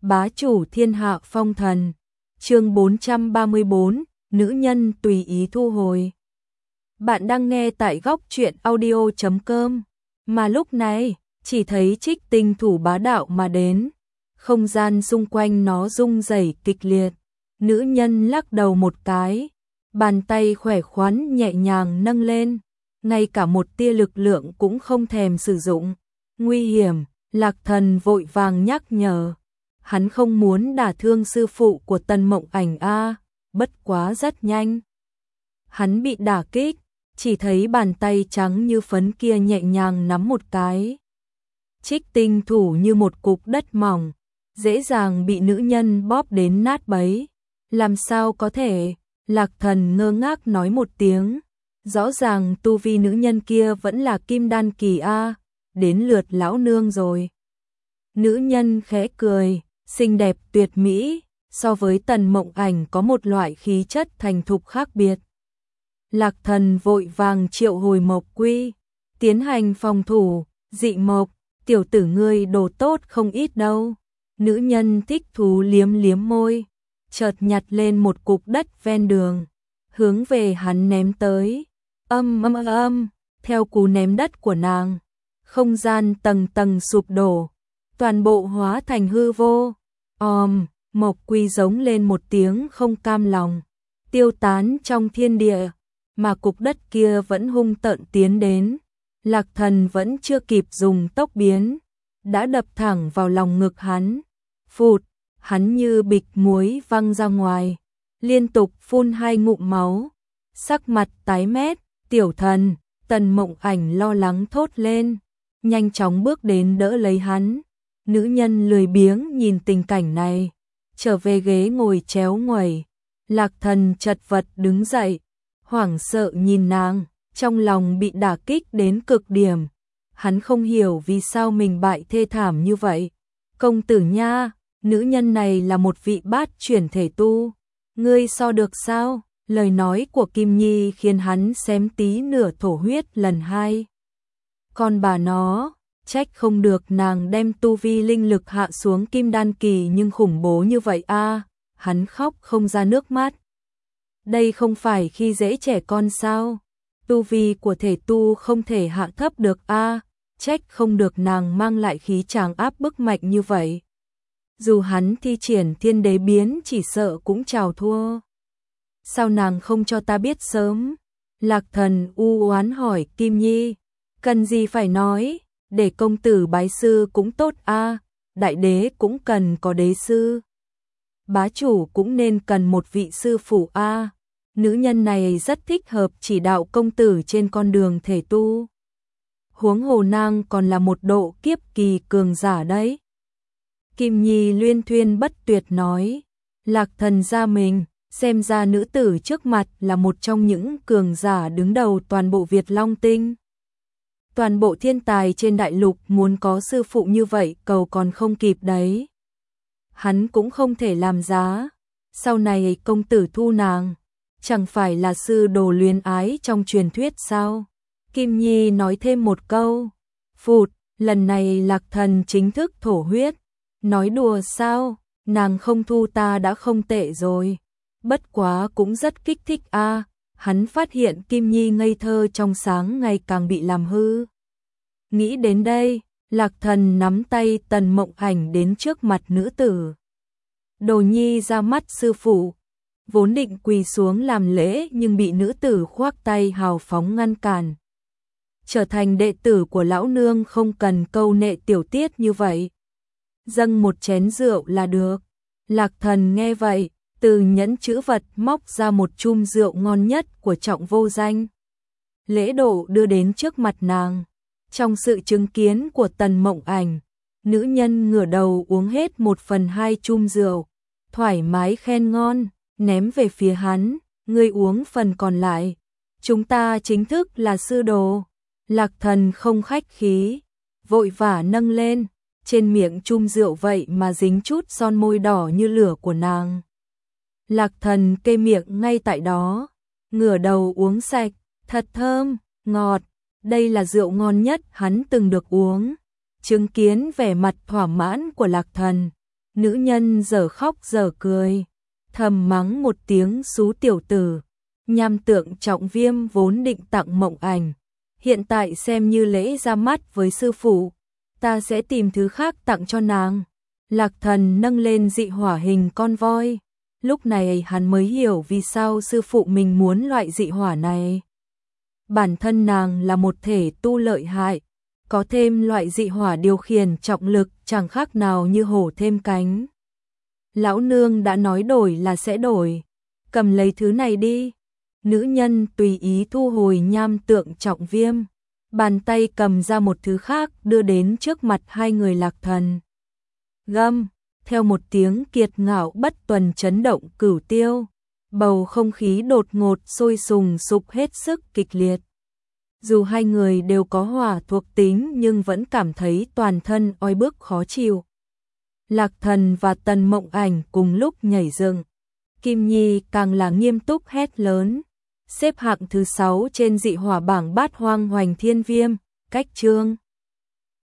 Bá chủ thiên hạ phong thần. Chương 434, nữ nhân tùy ý thu hồi. Bạn đang nghe tại góc truyện audio.com. Mà lúc này, chỉ thấy Trích Tinh thủ bá đạo mà đến. Không gian xung quanh nó rung rẩy kịch liệt. Nữ nhân lắc đầu một cái, bàn tay khỏe khoắn nhẹ nhàng nâng lên, ngay cả một tia lực lượng cũng không thèm sử dụng. Nguy hiểm, Lạc Thần vội vàng nhắc nhở. Hắn không muốn đả thương sư phụ của Tần Mộng Ảnh a, bất quá rất nhanh. Hắn bị đả kích, chỉ thấy bàn tay trắng như phấn kia nhẹ nhàng nắm một cái. Trích Tinh thủ như một cục đất mỏng, dễ dàng bị nữ nhân bóp đến nát bấy. Làm sao có thể? Lạc Thần ngơ ngác nói một tiếng. Rõ ràng tu vi nữ nhân kia vẫn là kim đan kỳ a, đến lượt lão nương rồi. Nữ nhân khẽ cười, xinh đẹp tuyệt mỹ, so với Tần Mộng Ảnh có một loại khí chất thành thục khác biệt. Lạc Thần vội vàng triệu hồi mộc quy, tiến hành phòng thủ. Dị mộc, tiểu tử ngươi đồ tốt không ít đâu. Nữ nhân thích thú liếm liếm môi, chợt nhặt lên một cục đất ven đường, hướng về hắn ném tới. Theo cú ném đất của nàng, không gian tầng tầng sụp đổ, toàn bộ hóa thành hư vô. Mộc quy giống lên một tiếng không cam lòng, tiêu tán trong thiên địa, mà cục đất kia vẫn hung tợn tiến đến. Lạc Thần vẫn chưa kịp dùng tốc biến, đã đập thẳng vào lòng ngực hắn. Phụt, hắn như bịch muối văng ra ngoài, liên tục phun 2 ngụm máu, sắc mặt tái mét. Tiểu thần, Tần Mộng Ảnh lo lắng thốt lên, nhanh chóng bước đến đỡ lấy hắn. Nữ nhân lười biếng nhìn tình cảnh này, trở về ghế ngồi chéo nguẩy. Lạc Thần chật vật đứng dậy, hoảng sợ nhìn nàng, trong lòng bị đả kích đến cực điểm. Hắn không hiểu vì sao mình bại thê thảm như vậy. Công tử nha, nữ nhân này là một vị bát chuyển thể tu, ngươi so được sao? Lời nói của Kim Nhi khiến hắn xém tí nửa thổ huyết lần hai. Còn bà nó, trách không được nàng đem tu vi linh lực hạ xuống kim đan kỳ nhưng khủng bố như vậy a. Hắn khóc không ra nước mắt. Đây không phải khi dễ trẻ con sao? Tu vi của thể tu không thể hạ thấp được a, trách không được nàng mang lại khí tràng áp bức mạnh như vậy. Dù hắn thi triển thiên đế biến chỉ sợ cũng chào thua. Sao nàng không cho ta biết sớm? Lạc Thần u oán hỏi Kim Nhi. Cần gì phải nói, để công tử bái sư cũng tốt a, đại đế cũng cần có đế sư. Bá chủ cũng nên cần một vị sư phụ a. Nữ nhân này rất thích hợp chỉ đạo công tử trên con đường thể tu. Huống hồ nàng còn là một độ kiếp kỳ cường giả đấy. Kim Nhi luyên thuyên bất tuyệt nói. Lạc Thần ra mình, xem ra nữ tử trước mặt là một trong những cường giả đứng đầu toàn bộ Việt Long Tinh. Toàn bộ thiên tài trên đại lục muốn có sư phụ như vậy cầu còn không kịp đấy. Hắn cũng không thể làm giá. Sau này công tử thu nàng, chẳng phải là sư đồ luyến ái trong truyền thuyết sao? Kim Nhi nói thêm một câu. Phụt, lần này Lạc Thần chính thức thổ huyết. Nói đùa sao, nàng không thu ta đã không tệ rồi. Bất quá cũng rất kích thích a. Hắn phát hiện Kim Nhi ngây thơ trong sáng ngày càng bị làm hư. Nghĩ đến đây, Lạc Thần nắm tay Tần Mộng Ảnh đến trước mặt nữ tử. Đồ nhi ra mắt sư phụ. Vốn định quỳ xuống làm lễ nhưng bị nữ tử khoác tay hào phóng ngăn cản. Trở thành đệ tử của lão nương không cần câu nệ tiểu tiết như vậy. Dâng một chén rượu là được. Lạc Thần nghe vậy, từ nhẫn chữ vật móc ra một chum rượu ngon nhất của Trọng Vô Danh. Lễ độ đưa đến trước mặt nàng. Trong sự chứng kiến của Tần Mộng Ảnh, nữ nhân ngửa đầu uống hết 1/2 chum rượu, thoải mái khen ngon, ném về phía hắn, ngươi uống phần còn lại. Chúng ta chính thức là sư đồ. Lạc Thần không khách khí, vội vã nâng lên, trên miệng chum rượu vậy mà dính chút son môi đỏ như lửa của nàng. Lạc Thần kê miệng ngay tại đó, ngửa đầu uống sạch, thật thơm, ngọt, đây là rượu ngon nhất hắn từng được uống. Chứng kiến vẻ mặt thỏa mãn của Lạc Thần, Nữ nhân dở khóc dở cười, thầm mắng một tiếng xú tiểu tử. Nham tượng trọng viêm vốn định tặng Mộng Ảnh, hiện tại xem như lễ ra mắt với sư phụ, ta sẽ tìm thứ khác tặng cho nàng. Lạc Thần nâng lên dị hỏa hình con voi, lúc này hắn mới hiểu vì sao sư phụ mình muốn loại dị hỏa này. Bản thân nàng là một thể tu lợi hại, có thêm loại dị hỏa điều khiển trọng lực chẳng khác nào như hổ thêm cánh. Lão nương đã nói đổi là sẽ đổi, cầm lấy thứ này đi. Nữ nhân tùy ý thu hồi nham tượng trọng viêm, bàn tay cầm ra một thứ khác đưa đến trước mặt hai người Lạc Thần. Gầm, theo một tiếng kiệt ngạo bất tuần chấn động cửu tiêu, bầu không khí đột ngột sôi sùng sục hết sức kịch liệt. Dù hai người đều có hỏa thuộc tính nhưng vẫn cảm thấy toàn thân oi bức khó chịu. Lạc Thần và Tần Mộng Ảnh cùng lúc nhảy dựng. Kim Nhi càng là nghiêm túc hét lớn. Xếp hạng thứ 6 trên dị hỏa bảng Bát Hoang Hoành Thiên Viêm, cách chương